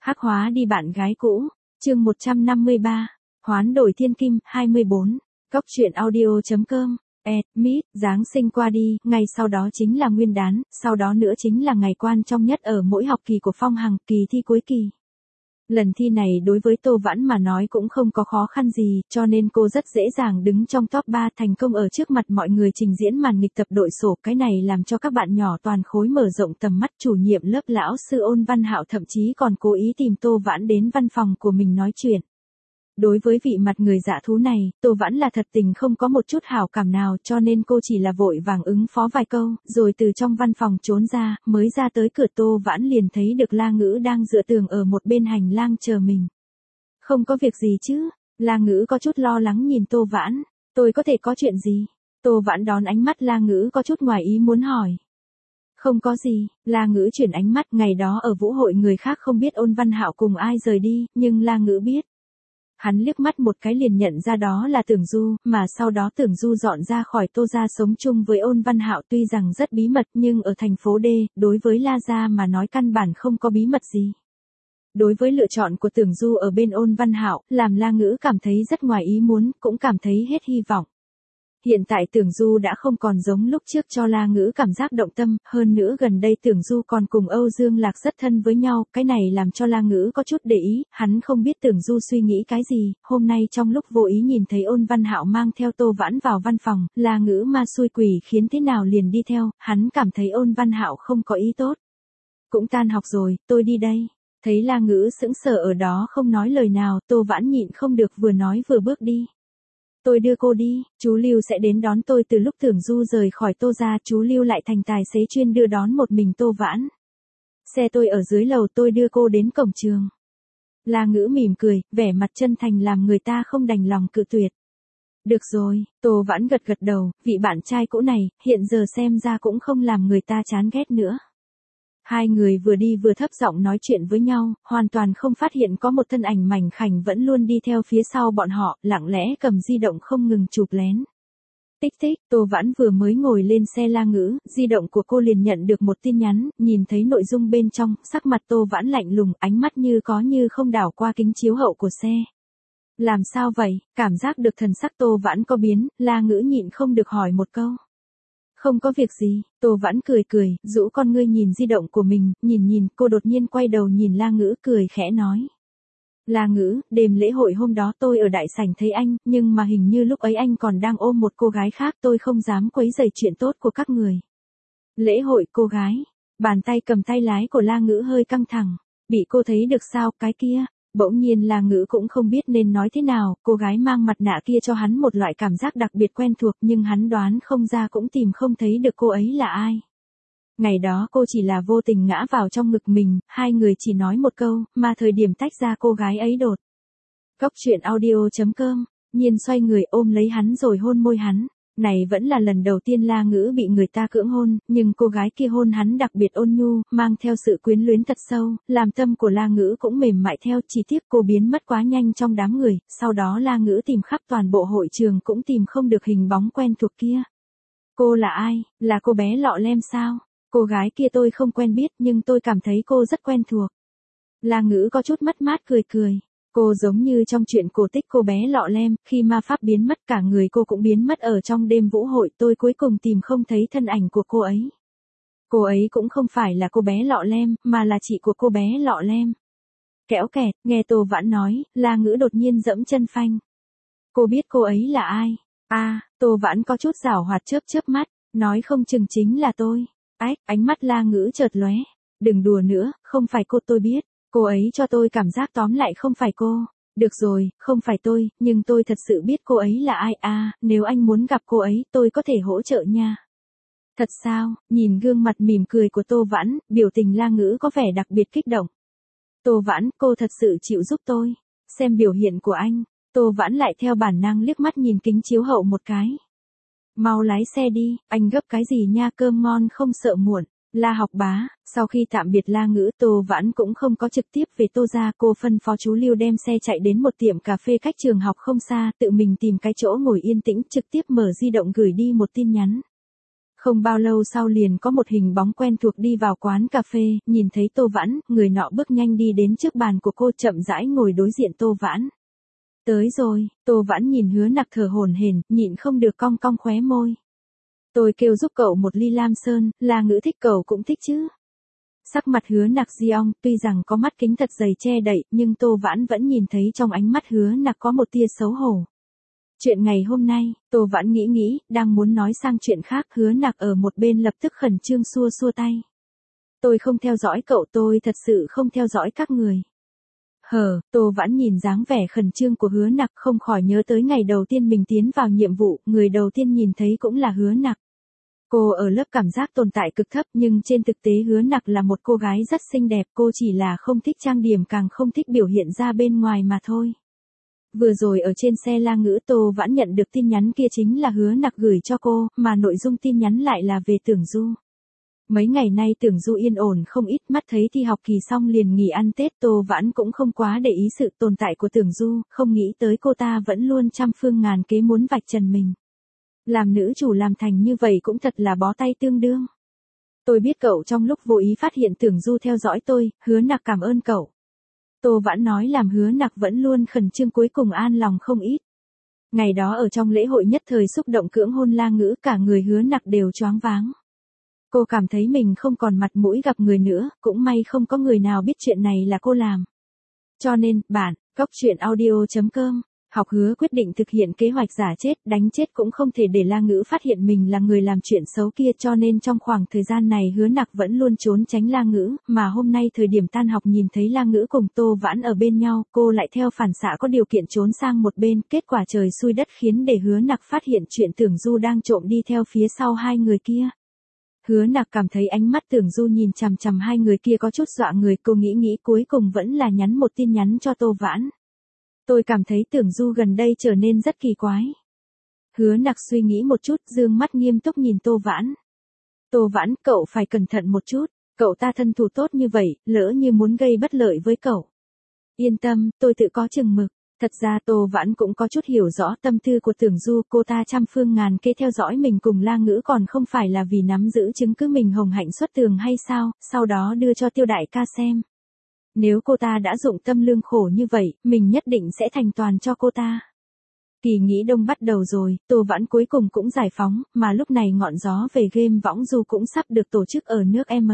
Hắc hóa đi bạn gái cũ, chương 153, hoán đổi thiên kim, 24, Cóc truyện audio.com, Mít, Giáng sinh qua đi, ngày sau đó chính là Nguyên đán, sau đó nữa chính là ngày quan trọng nhất ở mỗi học kỳ của Phong Hằng, kỳ thi cuối kỳ. Lần thi này đối với Tô Vãn mà nói cũng không có khó khăn gì, cho nên cô rất dễ dàng đứng trong top 3 thành công ở trước mặt mọi người trình diễn màn nghịch tập đội sổ. Cái này làm cho các bạn nhỏ toàn khối mở rộng tầm mắt. Chủ nhiệm lớp lão sư Ôn Văn Hạo thậm chí còn cố ý tìm Tô Vãn đến văn phòng của mình nói chuyện. Đối với vị mặt người dạ thú này, Tô Vãn là thật tình không có một chút hảo cảm nào, cho nên cô chỉ là vội vàng ứng phó vài câu, rồi từ trong văn phòng trốn ra, mới ra tới cửa Tô Vãn liền thấy được La Ngữ đang dựa tường ở một bên hành lang chờ mình. Không có việc gì chứ? La Ngữ có chút lo lắng nhìn Tô Vãn. Tôi có thể có chuyện gì? Tô Vãn đón ánh mắt La Ngữ có chút ngoài ý muốn hỏi. Không có gì, La Ngữ chuyển ánh mắt. Ngày đó ở vũ hội người khác không biết Ôn Văn Hạo cùng ai rời đi, nhưng La Ngữ biết. Hắn liếc mắt một cái liền nhận ra đó là Tưởng Du, mà sau đó Tưởng Du dọn ra khỏi Tô gia sống chung với Ôn Văn Hạo. Tuy rằng rất bí mật nhưng ở thành phố D, đối với La gia mà nói căn bản không có bí mật gì. Đối với lựa chọn của Tưởng Du ở bên Ôn Văn Hạo, làm La Ngữ cảm thấy rất ngoài ý muốn, cũng cảm thấy hết hy vọng. Hiện tại Tưởng Du đã không còn giống lúc trước cho La Ngữ cảm giác động tâm, hơn nữa gần đây Tưởng Du còn cùng Âu Dương Lạc rất thân với nhau, cái này làm cho La Ngữ có chút để ý, hắn không biết Tưởng Du suy nghĩ cái gì. Hôm nay trong lúc vô ý nhìn thấy Ôn Văn Hạo mang theo Tô Vãn vào văn phòng, La Ngữ ma xui quỷ khiến thế nào liền đi theo, hắn cảm thấy Ôn Văn Hạo không có ý tốt. Cũng tan học rồi, tôi đi đây. Thấy La Ngữ sững sờ ở đó không nói lời nào, Tô Vãn nhịn không được vừa nói vừa bước đi. Tôi đưa cô đi, chú Lưu sẽ đến đón tôi. Từ lúc Tưởng Du rời khỏi Tô gia, chú Lưu lại thành tài xế chuyên đưa đón một mình Tô Vãn. Xe tôi ở dưới lầu, tôi đưa cô đến cổng trường. La Ngữ mỉm cười, vẻ mặt chân thành làm người ta không đành lòng cự tuyệt. Được rồi, Tô Vãn gật gật đầu, vị bạn trai cũ này, hiện giờ xem ra cũng không làm người ta chán ghét nữa. Hai người vừa đi vừa thấp giọng nói chuyện với nhau, hoàn toàn không phát hiện có một thân ảnh mảnh khảnh vẫn luôn đi theo phía sau bọn họ, lặng lẽ cầm di động không ngừng chụp lén. Tích tích, Tô Vãn vừa mới ngồi lên xe La Ngữ, di động của cô liền nhận được một tin nhắn, nhìn thấy nội dung bên trong, sắc mặt Tô Vãn lạnh lùng, ánh mắt như có như không đảo qua kính chiếu hậu của xe. Làm sao vậy? Cảm giác được thần sắc Tô Vãn có biến, La Ngữ nhịn không được hỏi một câu. Không có việc gì, Tô Vãn cười cười, rũ con ngươi nhìn di động của mình, nhìn, cô đột nhiên quay đầu nhìn La Ngữ cười khẽ nói. La Ngữ, đêm lễ hội hôm đó tôi ở đại sảnh thấy anh, nhưng mà hình như lúc ấy anh còn đang ôm một cô gái khác, tôi không dám quấy rầy chuyện tốt của các người. Lễ hội cô gái, bàn tay cầm tay lái của La Ngữ hơi căng thẳng, bị cô thấy được sao, cái kia. Bỗng nhiên La Ngữ cũng không biết nên nói thế nào, cô gái mang mặt nạ kia cho hắn một loại cảm giác đặc biệt quen thuộc nhưng hắn đoán không ra cũng tìm không thấy được cô ấy là ai. Ngày đó cô chỉ là vô tình ngã vào trong ngực mình, hai người chỉ nói một câu, mà thời điểm tách ra cô gái ấy đột. Cóc truyện audio.com, Nhiên xoay người ôm lấy hắn rồi hôn môi hắn. Này vẫn là lần đầu tiên La Ngữ bị người ta cưỡng hôn, nhưng cô gái kia hôn hắn đặc biệt ôn nhu, mang theo sự quyến luyến thật sâu, làm tâm của La Ngữ cũng mềm mại theo. Chỉ tiếc cô biến mất quá nhanh trong đám người, sau đó La Ngữ tìm khắp toàn bộ hội trường cũng tìm không được hình bóng quen thuộc kia. Cô là ai? Là cô bé lọ lem sao? Cô gái kia tôi không quen biết nhưng tôi cảm thấy cô rất quen thuộc. La Ngữ có chút mất mát cười cười. Cô giống như trong chuyện cổ tích cô bé lọ lem, khi ma pháp biến mất cả người cô cũng biến mất ở trong đêm vũ hội, tôi cuối cùng tìm không thấy thân ảnh của cô ấy. Cô ấy cũng không phải là cô bé lọ lem, mà là chị của cô bé lọ lem. Kẽo kẹt, nghe Tô Vãn nói, La Ngữ đột nhiên dẫm chân phanh. Cô biết cô ấy là ai? Tô Vãn có chút giảo hoạt chớp mắt, nói không chừng chính là tôi. Ánh mắt La Ngữ chợt lóe. Đừng đùa nữa, không phải cô, tôi biết. Cô ấy cho tôi cảm giác tóm lại không phải cô. Được rồi, không phải tôi, nhưng tôi thật sự biết cô ấy là ai. Nếu anh muốn gặp cô ấy, tôi có thể hỗ trợ nha. Thật sao? Nhìn gương mặt mỉm cười của Tô Vãn, biểu tình La Ngữ có vẻ đặc biệt kích động. Tô Vãn, cô thật sự chịu giúp tôi. Xem biểu hiện của anh. Tô Vãn lại theo bản năng liếc mắt nhìn kính chiếu hậu một cái. Mau lái xe đi, anh gấp cái gì nha, cơm ngon không sợ muộn. La Học Bá, sau khi tạm biệt La Ngữ, Tô Vãn cũng không có trực tiếp về Tô gia, cô phân phó chú Lưu đem xe chạy đến một tiệm cà phê cách trường học không xa, tự mình tìm cái chỗ ngồi yên tĩnh, trực tiếp mở di động gửi đi một tin nhắn. Không bao lâu sau liền có một hình bóng quen thuộc đi vào quán cà phê, nhìn thấy Tô Vãn, người nọ bước nhanh đi đến trước bàn của cô chậm rãi ngồi đối diện Tô Vãn. Tới rồi, Tô Vãn nhìn Hứa Nặc thở hổn hển, nhịn không được cong cong khóe môi. Tôi kêu giúp cậu một ly lam sơn, La Ngữ thích cậu cũng thích chứ. Sắc mặt Hứa Nặc Giong, tuy rằng có mắt kính thật dày che đậy, nhưng Tô Vãn vẫn nhìn thấy trong ánh mắt Hứa Nặc có một tia xấu hổ. Chuyện ngày hôm nay, Tô Vãn nghĩ, đang muốn nói sang chuyện khác, Hứa Nặc ở một bên lập tức khẩn trương xua xua tay. Tôi không theo dõi cậu, tôi thật sự không theo dõi các người. Tô Vãn nhìn dáng vẻ khẩn trương của Hứa Nặc không khỏi nhớ tới ngày đầu tiên mình tiến vào nhiệm vụ, người đầu tiên nhìn thấy cũng là Hứa Nặc. Cô ở lớp cảm giác tồn tại cực thấp nhưng trên thực tế Hứa Nặc là một cô gái rất xinh đẹp, cô chỉ là không thích trang điểm càng không thích biểu hiện ra bên ngoài mà thôi. Vừa rồi ở trên xe La Ngữ Tô Vãn nhận được tin nhắn kia chính là Hứa Nặc gửi cho cô, mà nội dung tin nhắn lại là về Tưởng Du. Mấy ngày nay Tưởng Du yên ổn không ít, mắt thấy thi học kỳ xong liền nghỉ ăn Tết, Tô Vãn cũng không quá để ý sự tồn tại của Tưởng Du, không nghĩ tới cô ta vẫn luôn trăm phương ngàn kế muốn vạch trần mình. Làm nữ chủ làm thành như vậy cũng thật là bó tay tương đương. Tôi biết cậu trong lúc vô ý phát hiện Tưởng Du theo dõi tôi, Hứa Nặc cảm ơn cậu. Tô Vãn nói làm Hứa Nặc vẫn luôn khẩn trương cuối cùng an lòng không ít. Ngày đó ở trong lễ hội nhất thời xúc động cưỡng hôn La Ngữ, cả người Hứa Nặc đều choáng váng. Cô cảm thấy mình không còn mặt mũi gặp người nữa, cũng may không có người nào biết chuyện này là cô làm. Cho nên, bạn, gocchuyenaudio.com, Học Hứa quyết định thực hiện kế hoạch giả chết, đánh chết cũng không thể để La Ngữ phát hiện mình là người làm chuyện xấu kia, cho nên trong khoảng thời gian này Hứa Nặc vẫn luôn trốn tránh La Ngữ, mà hôm nay thời điểm tan học nhìn thấy La Ngữ cùng Tô Vãn ở bên nhau, cô lại theo phản xạ có điều kiện trốn sang một bên, kết quả trời xui đất khiến để Hứa Nặc phát hiện chuyện Tưởng Du đang trộm đi theo phía sau hai người kia. Hứa Nặc cảm thấy ánh mắt Tưởng Du nhìn chằm chằm hai người kia có chút dọa người, cô nghĩ cuối cùng vẫn là nhắn một tin nhắn cho Tô Vãn. Tôi cảm thấy Tưởng Du gần đây trở nên rất kỳ quái. Hứa Nặc suy nghĩ một chút, dương mắt nghiêm túc nhìn Tô Vãn. Tô Vãn, cậu phải cẩn thận một chút, cậu ta thân thủ tốt như vậy, lỡ như muốn gây bất lợi với cậu. Yên tâm, tôi tự có chừng mực. Thật ra Tô Vãn cũng có chút hiểu rõ tâm tư của Tưởng Du, cô ta trăm phương ngàn kế theo dõi mình cùng La Ngữ còn không phải là vì nắm giữ chứng cứ mình hồng hạnh xuất tường hay sao, sau đó đưa cho Tiêu đại ca xem. Nếu cô ta đã dụng tâm lương khổ như vậy, mình nhất định sẽ thành toàn cho cô ta. Kỳ nghỉ đông bắt đầu rồi, Tô Vãn cuối cùng cũng giải phóng, mà lúc này ngọn gió về game võng du cũng sắp được tổ chức ở nước M.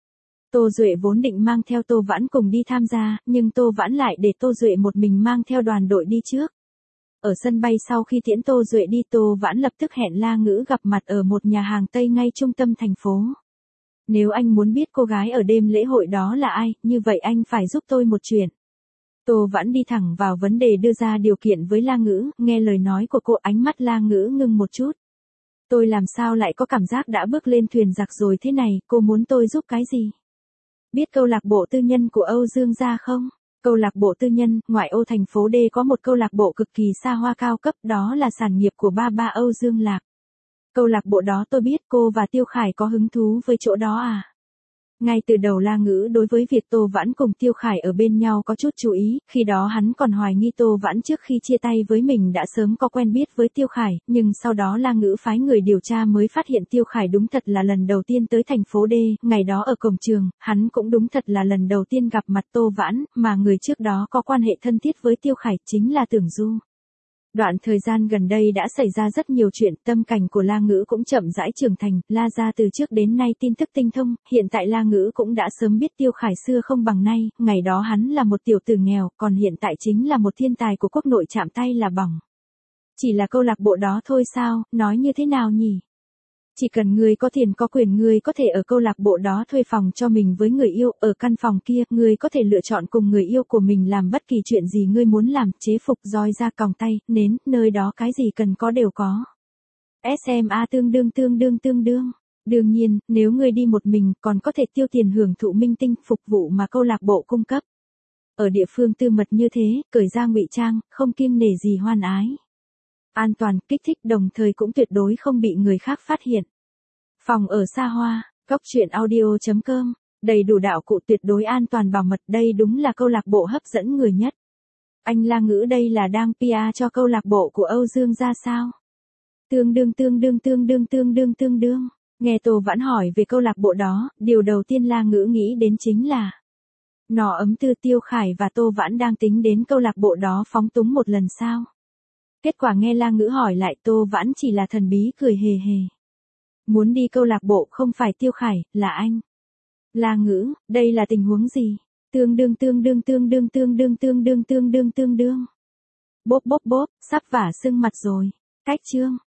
Tô Duệ vốn định mang theo Tô Vãn cùng đi tham gia, nhưng Tô Vãn lại để Tô Duệ một mình mang theo đoàn đội đi trước. Ở sân bay sau khi tiễn Tô Duệ đi, Tô Vãn lập tức hẹn La Ngữ gặp mặt ở một nhà hàng Tây ngay trung tâm thành phố. Nếu anh muốn biết cô gái ở đêm lễ hội đó là ai, như vậy anh phải giúp tôi một chuyện. Tô Vãn đi thẳng vào vấn đề đưa ra điều kiện với La Ngữ, nghe lời nói của cô ánh mắt La Ngữ ngưng một chút. Tôi làm sao lại có cảm giác đã bước lên thuyền giặc rồi thế này, cô muốn tôi giúp cái gì? Biết câu lạc bộ tư nhân của Âu Dương gia không? Câu lạc bộ tư nhân, ngoại ô thành phố D có một câu lạc bộ cực kỳ xa hoa cao cấp, đó là sản nghiệp của ba Âu Dương Lạc. Câu lạc bộ đó tôi biết, cô và Tiêu Khải có hứng thú với chỗ đó à? Ngay từ đầu La Ngữ đối với việc Tô Vãn cùng Tiêu Khải ở bên nhau có chút chú ý, khi đó hắn còn hoài nghi Tô Vãn trước khi chia tay với mình đã sớm có quen biết với Tiêu Khải, nhưng sau đó La Ngữ phái người điều tra mới phát hiện Tiêu Khải đúng thật là lần đầu tiên tới thành phố D, ngày đó ở cổng trường, hắn cũng đúng thật là lần đầu tiên gặp mặt Tô Vãn, mà người trước đó có quan hệ thân thiết với Tiêu Khải chính là Tưởng Du. Đoạn thời gian gần đây đã xảy ra rất nhiều chuyện, tâm cảnh của La Ngữ cũng chậm rãi trưởng thành, La gia từ trước đến nay tin tức tinh thông, hiện tại La Ngữ cũng đã sớm biết Tiêu Khải xưa không bằng nay, ngày đó hắn là một tiểu tử nghèo, còn hiện tại chính là một thiên tài của quốc nội chạm tay là bỏng. Chỉ là câu lạc bộ đó thôi sao, nói như thế nào nhỉ? Chỉ cần người có tiền có quyền người có thể ở câu lạc bộ đó thuê phòng cho mình với người yêu, ở căn phòng kia, người có thể lựa chọn cùng người yêu của mình làm bất kỳ chuyện gì người muốn làm, chế phục, roi da còng tay, nến, nơi đó cái gì cần có đều có. SMA tương đương. Đương nhiên, nếu người đi một mình, còn có thể tiêu tiền hưởng thụ minh tinh, phục vụ mà câu lạc bộ cung cấp. Ở địa phương tư mật như thế, cởi ra ngụy trang, không kiêng nể gì hoan ái. An toàn, kích thích đồng thời cũng tuyệt đối không bị người khác phát hiện. Phòng ở xa hoa, gocchuyenaudio.com, đầy đủ đạo cụ tuyệt đối an toàn bảo mật, đây đúng là câu lạc bộ hấp dẫn người nhất. Anh La Ngữ đây là đang PR cho câu lạc bộ của Âu Dương gia sao? Tương đương. Nghe Tô Vãn hỏi về câu lạc bộ đó, điều đầu tiên La Ngữ nghĩ đến chính là Nỏ Ấm Tư, Tiêu Khải và Tô Vãn đang tính đến câu lạc bộ đó phóng túng một lần sao. Kết quả nghe La Ngữ hỏi lại, Tô Vãn chỉ là thần bí cười hề hề. Muốn đi câu lạc bộ không phải Tiêu Khải, là anh. La Ngữ, đây là tình huống gì? Tương đương. Bốp bốp bốp, sắp vả sưng mặt rồi. Cách chương.